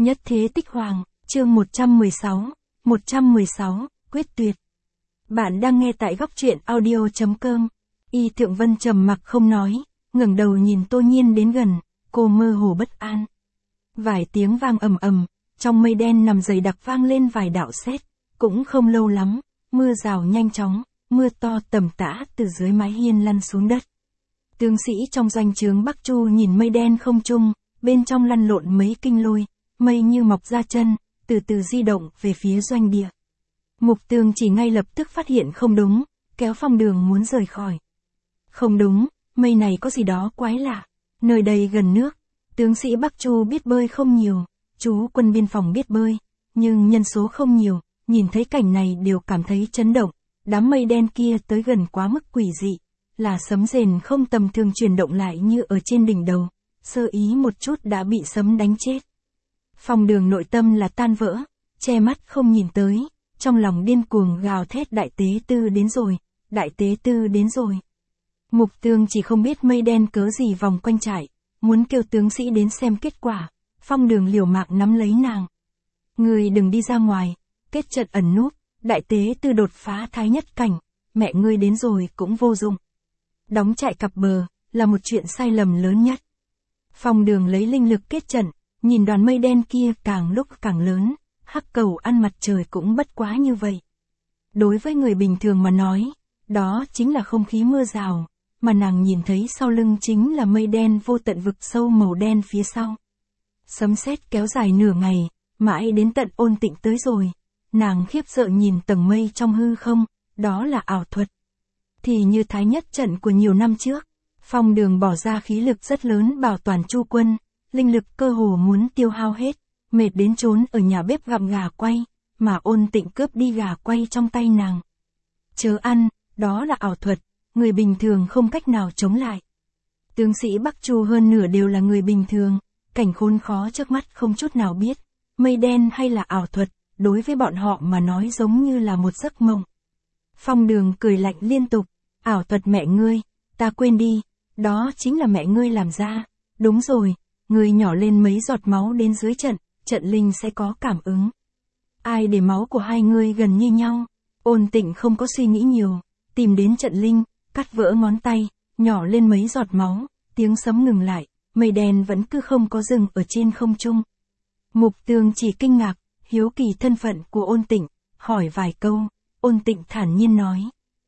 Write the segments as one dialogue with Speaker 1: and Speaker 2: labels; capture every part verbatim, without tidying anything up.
Speaker 1: Nhất thế tích hoàng, chương một trăm mười sáu, một trăm mười sáu, quyết tuyệt. Bạn đang nghe tại góc truyện audio chấm com. Y Thượng Vân trầm mặc không nói, ngẩng đầu nhìn Tô Nhiên đến gần, cô mơ hồ bất an. Vài tiếng vang ầm ầm, trong mây đen nằm dày đặc vang lên vài đạo sét, cũng không lâu lắm, mưa rào nhanh chóng, mưa to tầm tã từ dưới mái hiên lăn xuống đất. Tướng sĩ trong doanh trướng Bắc Chu nhìn mây đen không trung, bên trong lăn lộn mấy kinh lôi, mây như mọc ra chân, từ từ di động về phía doanh địa. Mục Tường chỉ ngay lập tức phát hiện không đúng, kéo Phong Đường muốn rời khỏi. Không đúng, mây này có gì đó quái lạ, nơi đây gần nước, tướng sĩ Bắc Chu biết bơi không nhiều, chú quân biên phòng biết bơi, nhưng nhân số không nhiều, nhìn thấy cảnh này đều cảm thấy chấn động, đám mây đen kia tới gần quá mức quỷ dị, là sấm rền không tầm thường chuyển động lại như ở trên đỉnh đầu, sơ ý một chút đã bị sấm đánh chết. Phong Đường nội tâm là tan vỡ, che mắt không nhìn tới, trong lòng điên cuồng gào thét đại tế tư đến rồi, đại tế tư đến rồi. Mục Tường chỉ không biết mây đen cớ gì vòng quanh trại, muốn kêu tướng sĩ đến xem kết quả, Phong Đường liều mạng nắm lấy nàng. Ngươi đừng đi ra ngoài, kết trận ẩn núp, đại tế tư đột phá thái nhất cảnh, mẹ ngươi đến rồi cũng vô dụng. Đóng trại cặp bờ, là một chuyện sai lầm lớn nhất. Phong Đường lấy linh lực kết trận, nhìn đoàn mây đen kia càng lúc càng lớn, hắc cầu ăn mặt trời cũng bất quá như vậy. Đối với người bình thường mà nói, đó chính là không khí mưa rào, mà nàng nhìn thấy sau lưng chính là mây đen vô tận vực sâu màu đen phía sau. Sấm sét kéo dài nửa ngày, mãi đến tận Ôn Tịnh tới rồi, nàng khiếp sợ nhìn tầng mây trong hư không, đó là ảo thuật. Thì như thái nhất trận của nhiều năm trước, Phong Đường bỏ ra khí lực rất lớn bảo toàn Chu quân, linh lực cơ hồ muốn tiêu hao hết, mệt đến trốn ở nhà bếp gặm gà quay, mà Ôn Tịnh cướp đi gà quay trong tay nàng. Chớ ăn, đó là ảo thuật, người bình thường không cách nào chống lại. Tướng sĩ Bắc Chu hơn nửa đều là người bình thường, cảnh khốn khó trước mắt không chút nào biết, mây đen hay là ảo thuật, đối với bọn họ mà nói giống như là một giấc mộng. Phong Đường cười lạnh liên tục, ảo thuật mẹ ngươi, ta quên đi, đó chính là mẹ ngươi làm ra, đúng rồi, ngươi nhỏ lên mấy giọt máu đến dưới trận, trận linh sẽ có cảm ứng. Ai để máu của hai ngươi gần như nhau? Ôn Tịnh không có suy nghĩ nhiều, tìm đến trận linh, cắt vỡ ngón tay, nhỏ lên mấy giọt máu, tiếng sấm ngừng lại, mây đen vẫn cứ không có dừng ở trên không trung. Mục Tường chỉ kinh ngạc, hiếu kỳ thân phận của Ôn Tịnh, hỏi vài câu, Ôn Tịnh thản nhiên nói.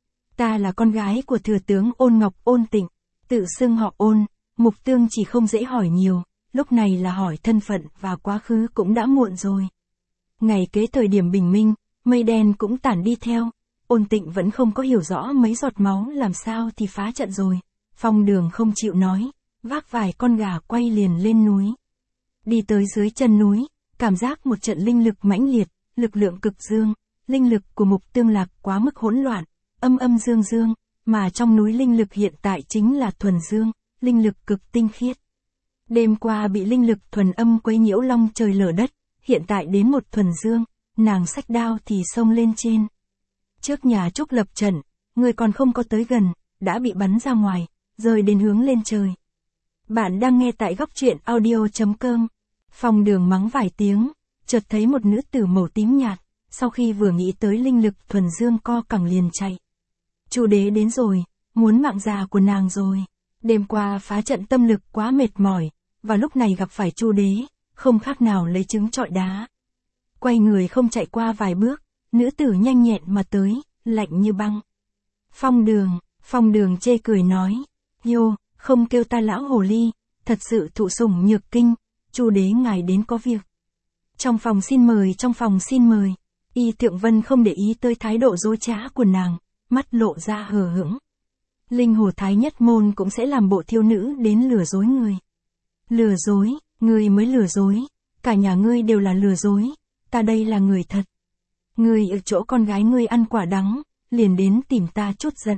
Speaker 1: Ta là con gái của thừa tướng Ôn Ngọc Ôn Tịnh, tự xưng họ Ôn, Mục Tường chỉ không dễ hỏi nhiều, lúc này là hỏi thân phận và quá khứ cũng đã muộn rồi. Ngày kế thời điểm bình minh, mây đen cũng tản đi theo, Ôn Tịnh vẫn không có hiểu rõ mấy giọt máu làm sao thì phá trận rồi. Phong Đường không chịu nói, vác vài con gà quay liền lên núi. Đi tới dưới chân núi, cảm giác một trận linh lực mãnh liệt, lực lượng cực dương, linh lực của Mục Tương Lạc quá mức hỗn loạn, âm âm dương dương, mà trong núi linh lực hiện tại chính là thuần dương, linh lực cực tinh khiết. Đêm qua bị linh lực thuần âm quấy nhiễu long trời lở đất, hiện tại đến một thuần dương, nàng xách đao thì xông lên trên. Trước nhà Trúc lập trận, người còn không có tới gần, đã bị bắn ra ngoài, rơi đến hướng lên trời. Bạn đang nghe tại góc truyện audio chấm com. Phong Đường mắng vài tiếng, chợt thấy một nữ tử màu tím nhạt, sau khi vừa nghĩ tới linh lực thuần dương co cẳng liền chạy. Chu đế đến rồi, muốn mạng già của nàng rồi. Đêm qua phá trận tâm lực quá mệt mỏi, và lúc này gặp phải Chu đế, không khác nào lấy trứng trọi đá. Quay người không chạy qua vài bước, nữ tử nhanh nhẹn mà tới, lạnh như băng. Phong Đường, Phong Đường chê cười nói, Yo, không kêu ta lão hồ ly, thật sự thụ sủng nhược kinh, Chu đế ngài đến có việc. Trong phòng xin mời, trong phòng xin mời. Y Thượng Vân không để ý tới thái độ dối trá của nàng, mắt lộ ra hờ hững. Linh hồ thái nhất môn cũng sẽ làm bộ thiêu nữ đến lừa dối người. Lừa dối, ngươi mới lừa dối, cả nhà ngươi đều là lừa dối, ta đây là người thật. Ngươi ở chỗ con gái ngươi ăn quả đắng, liền đến tìm ta chút giận.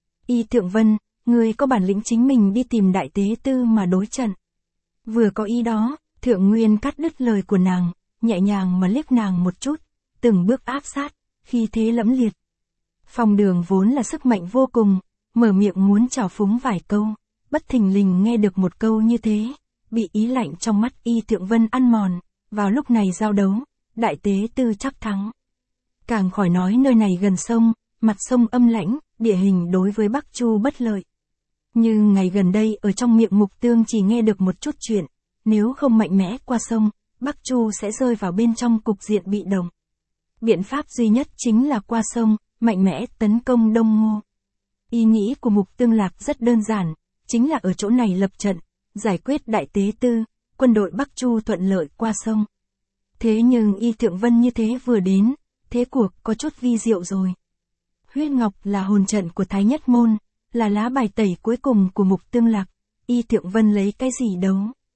Speaker 1: Y Thượng Vân, ngươi có bản lĩnh chính mình đi tìm đại tế tư mà đối trận. Vừa có ý đó, Thượng Nguyên cắt đứt lời của nàng, nhẹ nhàng mà liếc nàng một chút, từng bước áp sát, khi thế lẫm liệt. Phong Đường vốn là sức mạnh vô cùng, mở miệng muốn trào phúng vài câu, bất thình lình nghe được một câu như thế, bị ý lạnh trong mắt Y Thượng Vân ăn mòn, vào lúc này giao đấu, đại tế tư chắc thắng. Càng khỏi nói nơi này gần sông, mặt sông âm lãnh, địa hình đối với Bắc Chu bất lợi. Như ngày gần đây ở trong miệng Mục Tương chỉ nghe được một chút chuyện, nếu không mạnh mẽ qua sông, Bắc Chu sẽ rơi vào bên trong cục diện bị động. Biện pháp duy nhất chính là qua sông, mạnh mẽ tấn công Đông Ngô. Ý nghĩ của Mục Tương Lạc rất đơn giản, chính là ở chỗ này lập trận, giải quyết đại tế tư, quân đội Bắc Chu thuận lợi qua sông. Thế nhưng Y Thượng Vân như thế vừa đến, thế cuộc có chút vi diệu rồi. Huyết Ngọc là hồn trận của Thái Nhất Môn, là lá bài tẩy cuối cùng của Mục Tương Lạc, Y Thượng Vân lấy cái gì đấu.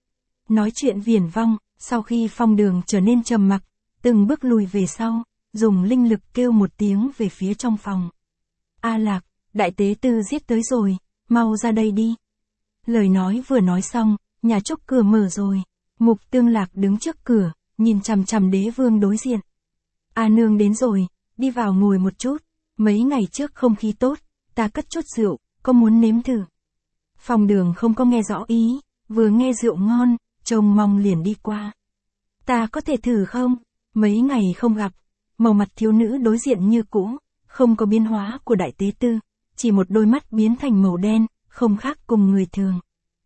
Speaker 1: Nói chuyện viển vong, sau khi Phong Đường trở nên trầm mặc, từng bước lùi về sau, dùng linh lực kêu một tiếng về phía trong phòng. A Lạc, đại tế tư giết tới rồi, mau ra đây đi. Lời nói vừa nói xong, nhà trúc cửa mở rồi, Mục Tương Lạc đứng trước cửa, nhìn chằm chằm đế vương đối diện. A nương đến rồi, đi vào ngồi một chút, mấy ngày trước không khí tốt, ta cất chút rượu, có muốn nếm thử? Phong Đường không có nghe rõ ý, vừa nghe rượu ngon, trông mong liền đi qua. Ta có thể thử không? Mấy ngày không gặp, màu mặt thiếu nữ đối diện như cũ, không có biến hóa của đại tế tư, chỉ một đôi mắt biến thành màu đen, không khác cùng người thường.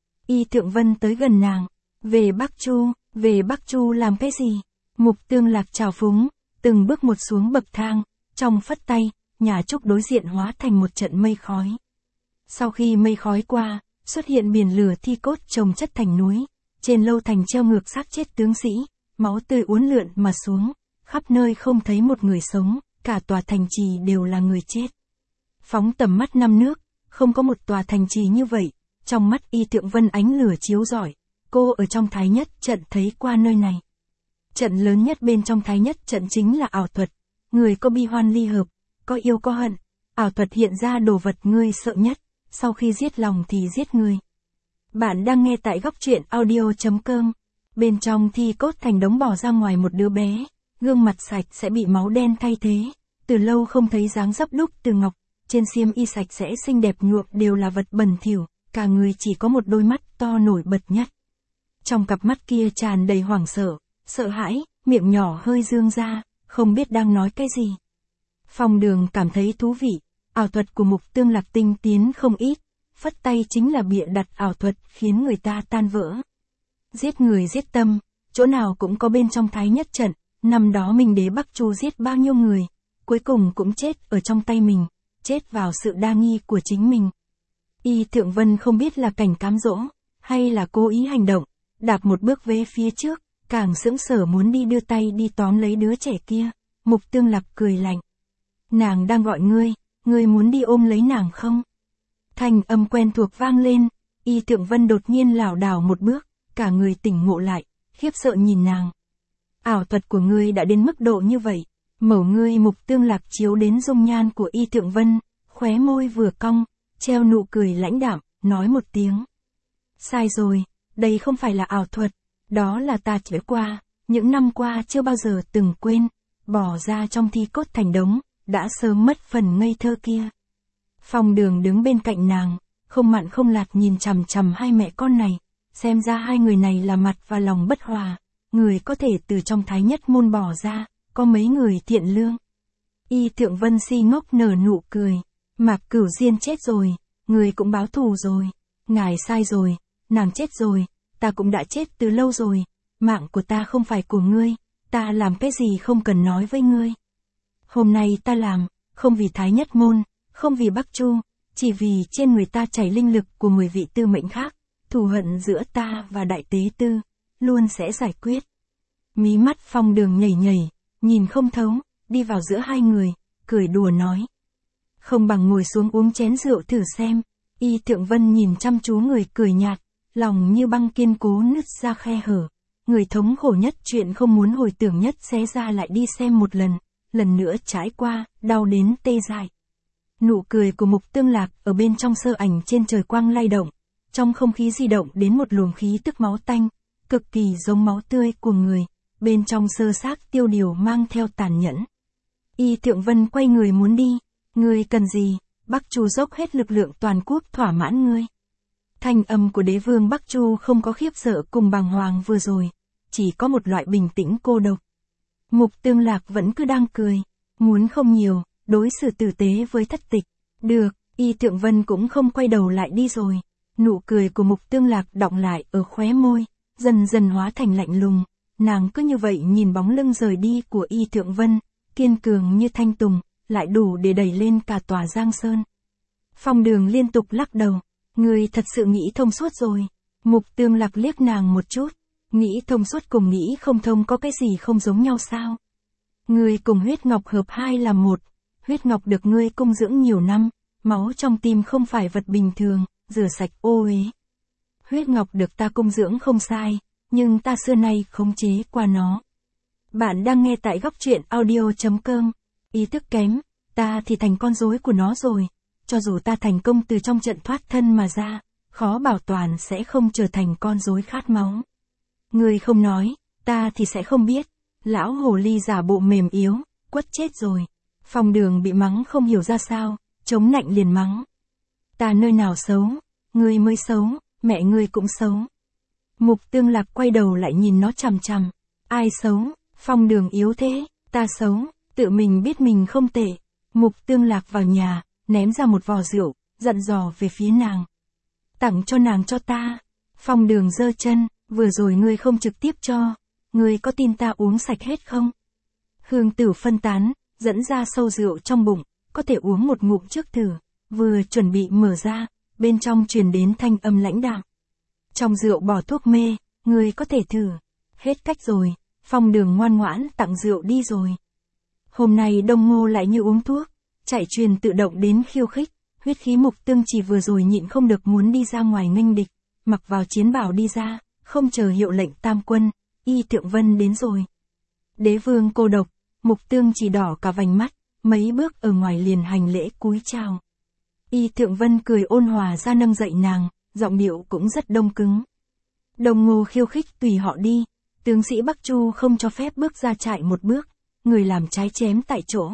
Speaker 1: Y Thượng Vân tới gần nàng, về Bắc Chu, về Bắc Chu làm cái gì? Mục Tương Lạc trào phúng, từng bước một xuống bậc thang, trong phất tay, nhà trúc đối diện hóa thành một trận mây khói. Sau khi mây khói qua, xuất hiện biển lửa thi cốt chồng chất thành núi, trên lâu thành treo ngược xác chết tướng sĩ, máu tươi uốn lượn mà xuống, khắp nơi không thấy một người sống, cả tòa thành trì đều là người chết. Phóng tầm mắt năm nước, không có một tòa thành trì như vậy, trong mắt Y Thượng Vân ánh lửa chiếu rọi, cô ở trong Thái Nhất trận thấy qua nơi này. Trận lớn nhất bên trong Thái Nhất trận chính là ảo thuật, người có bi hoan ly hợp, có yêu có hận, ảo thuật hiện ra đồ vật ngươi sợ nhất, sau khi giết lòng thì giết người. Bạn đang nghe tại góc truyện audio chấm com, bên trong thi cốt thành đống bỏ ra ngoài một đứa bé, gương mặt sạch sẽ bị máu đen thay thế, từ lâu không thấy dáng dấp đúc từ ngọc, trên xiêm y sạch sẽ xinh đẹp nhuộm đều là vật bẩn thỉu, cả người chỉ có một đôi mắt to nổi bật nhất. Trong cặp mắt kia tràn đầy hoảng sợ, sợ hãi, miệng nhỏ hơi dương ra, không biết đang nói cái gì. Phong Đường cảm thấy thú vị, ảo thuật của Mục Tương Lạc tinh tiến không ít, phất tay chính là bịa đặt ảo thuật khiến người ta tan vỡ. Giết người giết tâm, chỗ nào cũng có bên trong Thái Nhất trận, năm đó Minh đế Bắc Chu giết bao nhiêu người, cuối cùng cũng chết ở trong tay mình, chết vào sự đa nghi của chính mình. Y Thượng Vân không biết là cảnh cám dỗ, hay là cố ý hành động, đạp một bước về phía trước, càng sững sờ muốn đi đưa tay đi tóm lấy đứa trẻ kia. Mục Tương Lạc cười lạnh. Nàng đang gọi ngươi, ngươi muốn đi ôm lấy nàng không? Thanh âm quen thuộc vang lên, Y Thượng Vân đột nhiên lảo đảo một bước, cả người tỉnh ngộ lại, khiếp sợ nhìn nàng. Ảo thuật của ngươi đã đến mức độ như vậy, mẩu ngươi. Mục Tương Lạc chiếu đến dung nhan của Y Thượng Vân, khóe môi vừa cong, treo nụ cười lãnh đạm, nói một tiếng. Sai rồi, đây không phải là ảo thuật, đó là ta trải qua, những năm qua chưa bao giờ từng quên, bỏ ra trong thi cốt thành đống, đã sớm mất phần ngây thơ kia. Phong Đường đứng bên cạnh nàng, không mặn không lạt nhìn chằm chằm hai mẹ con này, xem ra hai người này là mặt và lòng bất hòa, người có thể từ trong Thái Nhất môn bỏ ra, có mấy người thiện lương. Y Thượng Vân si ngốc nở nụ cười, Mạc Cửu Diên chết rồi, người cũng báo thù rồi, ngài sai rồi, nàng chết rồi, ta cũng đã chết từ lâu rồi, mạng của ta không phải của ngươi, ta làm cái gì không cần nói với ngươi. Hôm nay ta làm, không vì Thái Nhất môn, không vì Bắc Chu, chỉ vì trên người ta chảy linh lực của mười vị tư mệnh khác, thù hận giữa ta và đại tế tư, luôn sẽ giải quyết. Mí mắt Phong Đường nhảy nhảy, nhìn không thấu, đi vào giữa hai người, cười đùa nói. Không bằng ngồi xuống uống chén rượu thử xem. Y Thượng Vân nhìn chăm chú người cười nhạt, lòng như băng kiên cố nứt ra khe hở. Người thống khổ nhất chuyện không muốn hồi tưởng nhất xé ra lại đi xem một lần, lần nữa trải qua, đau đến tê dại. Nụ cười của Mục Tương Lạc ở bên trong sơ ảnh trên trời quang lay động, trong không khí di động đến một luồng khí tức máu tanh, cực kỳ giống máu tươi của người, bên trong sơ xác tiêu điều mang theo tàn nhẫn. Y Thượng Vân quay người muốn đi, ngươi cần gì, Bắc Chu dốc hết lực lượng toàn quốc thỏa mãn ngươi. Thanh âm của đế vương Bắc Chu không có khiếp sợ cùng bàng hoàng vừa rồi, chỉ có một loại bình tĩnh cô độc. Mục Tương Lạc vẫn cứ đang cười, muốn không nhiều, đối xử tử tế với Thất Tịch. Được, Y Thượng Vân cũng không quay đầu lại đi rồi. Nụ cười của Mục Tương Lạc đọng lại ở khóe môi, dần dần hóa thành lạnh lùng. Nàng cứ như vậy nhìn bóng lưng rời đi của Y Thượng Vân, kiên cường như thanh tùng, lại đủ để đẩy lên cả tòa Giang Sơn. Phong Đường liên tục lắc đầu, ngươi thật sự nghĩ thông suốt rồi. Mục Tương Lạc liếc nàng một chút, nghĩ thông suốt cùng nghĩ không thông có cái gì không giống nhau sao? Ngươi cùng huyết ngọc hợp hai là một, huyết ngọc được ngươi cung dưỡng nhiều năm, máu trong tim không phải vật bình thường, rửa sạch ô uế. Huyết ngọc được ta cung dưỡng không sai, nhưng ta xưa nay khống chế qua nó. Bạn đang nghe tại góc truyện audio chấm com. Ý thức kém, ta thì thành con rối của nó rồi. Cho dù ta thành công từ trong trận thoát thân mà ra, khó bảo toàn sẽ không trở thành con rối khát máu. Ngươi không nói, ta thì sẽ không biết. Lão hồ ly giả bộ mềm yếu, quất chết rồi. Phong Đường bị mắng không hiểu ra sao, chống nạnh liền mắng. Ta nơi nào xấu, ngươi mới xấu, mẹ ngươi cũng xấu. Mục Tương Lạc quay đầu lại nhìn nó chằm chằm. Ai xấu? Phong Đường yếu thế, ta xấu, tự mình biết mình không tệ. Mục Tương Lạc vào nhà, ném ra một vò rượu, dặn dò về phía nàng. Tặng cho nàng cho ta. Phong Đường giơ chân, vừa rồi ngươi không trực tiếp cho, ngươi có tin ta uống sạch hết không? Hương tử phân tán, dẫn ra sâu rượu trong bụng, có thể uống một ngụm trước thử, vừa chuẩn bị mở ra, bên trong truyền đến thanh âm lãnh đạm. Trong rượu bỏ thuốc mê, ngươi có thể thử. Hết cách rồi, Phong Đường ngoan ngoãn tặng rượu đi rồi. Hôm nay Đông Ngô lại như uống thuốc, chạy truyền tự động đến khiêu khích, huyết khí Mục Tương chỉ vừa rồi nhịn không được muốn đi ra ngoài nghênh địch, mặc vào chiến bào đi ra, không chờ hiệu lệnh tam quân, Y Thượng Vân đến rồi. Đế vương cô độc, Mục Tương chỉ đỏ cả vành mắt, mấy bước ở ngoài liền hành lễ cúi chào. Y Thượng Vân cười ôn hòa ra nâng dậy nàng, giọng điệu cũng rất đông cứng. Đông Ngô khiêu khích tùy họ đi, tướng sĩ Bắc Chu không cho phép bước ra trại một bước, người làm trái chém tại chỗ.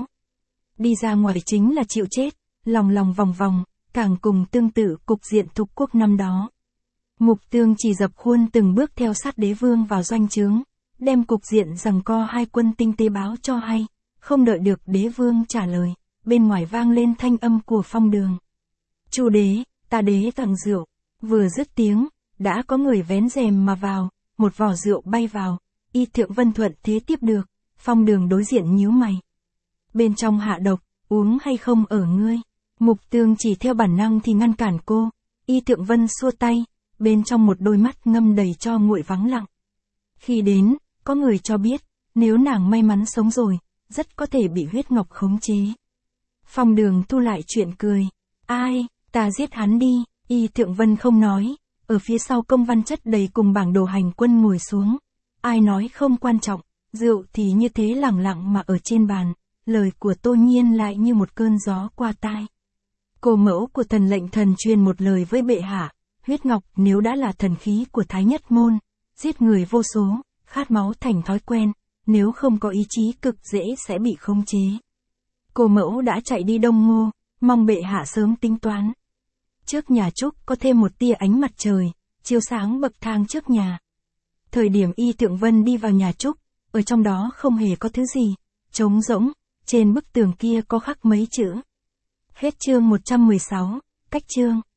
Speaker 1: Đi ra ngoài chính là chịu chết, lòng lòng vòng vòng, càng cùng tương tự cục diện Thục Quốc năm đó. Mục Tương chỉ dập khuôn từng bước theo sát đế vương vào doanh trướng, đem cục diện giằng co hai quân tinh tế báo cho hay, không đợi được đế vương trả lời, bên ngoài vang lên thanh âm của Phong Đường. Chu đế, ta đế tặng rượu, vừa dứt tiếng, đã có người vén rèm mà vào, một vò rượu bay vào, Y Thượng Vân thuận thế tiếp được, Phong Đường đối diện nhíu mày. Bên trong hạ độc, uống hay không ở ngươi? Mục Tương chỉ theo bản năng thì ngăn cản cô, Y Thượng Vân xua tay, bên trong một đôi mắt ngâm đầy cho nguội vắng lặng. Khi đến, có người cho biết, nếu nàng may mắn sống rồi, rất có thể bị huyết ngọc khống chế. Phong Đường thu lại chuyện cười. Ai, ta giết hắn đi, Y Thượng Vân không nói, ở phía sau công văn chất đầy cùng bảng đồ hành quân ngồi xuống. Ai nói không quan trọng, rượu thì như thế lẳng lặng mà ở trên bàn, lời của Tô Nhiên lại như một cơn gió qua tai. Cô mẫu của thần lệnh thần truyền một lời với bệ hạ, huyết ngọc nếu đã là thần khí của Thái Nhất Môn, giết người vô số, khát máu thành thói quen, nếu không có ý chí cực dễ sẽ bị khống chế. Cô mẫu đã chạy đi Đông Ngô, mong bệ hạ sớm tính toán. Trước nhà Trúc có thêm một tia ánh mặt trời, chiếu sáng bậc thang trước nhà. Thời điểm Y Thượng Vân đi vào nhà Trúc, ở trong đó không hề có thứ gì, trống rỗng, trên bức tường kia có khắc mấy chữ. Hết chương một trăm mười sáu, cách chương.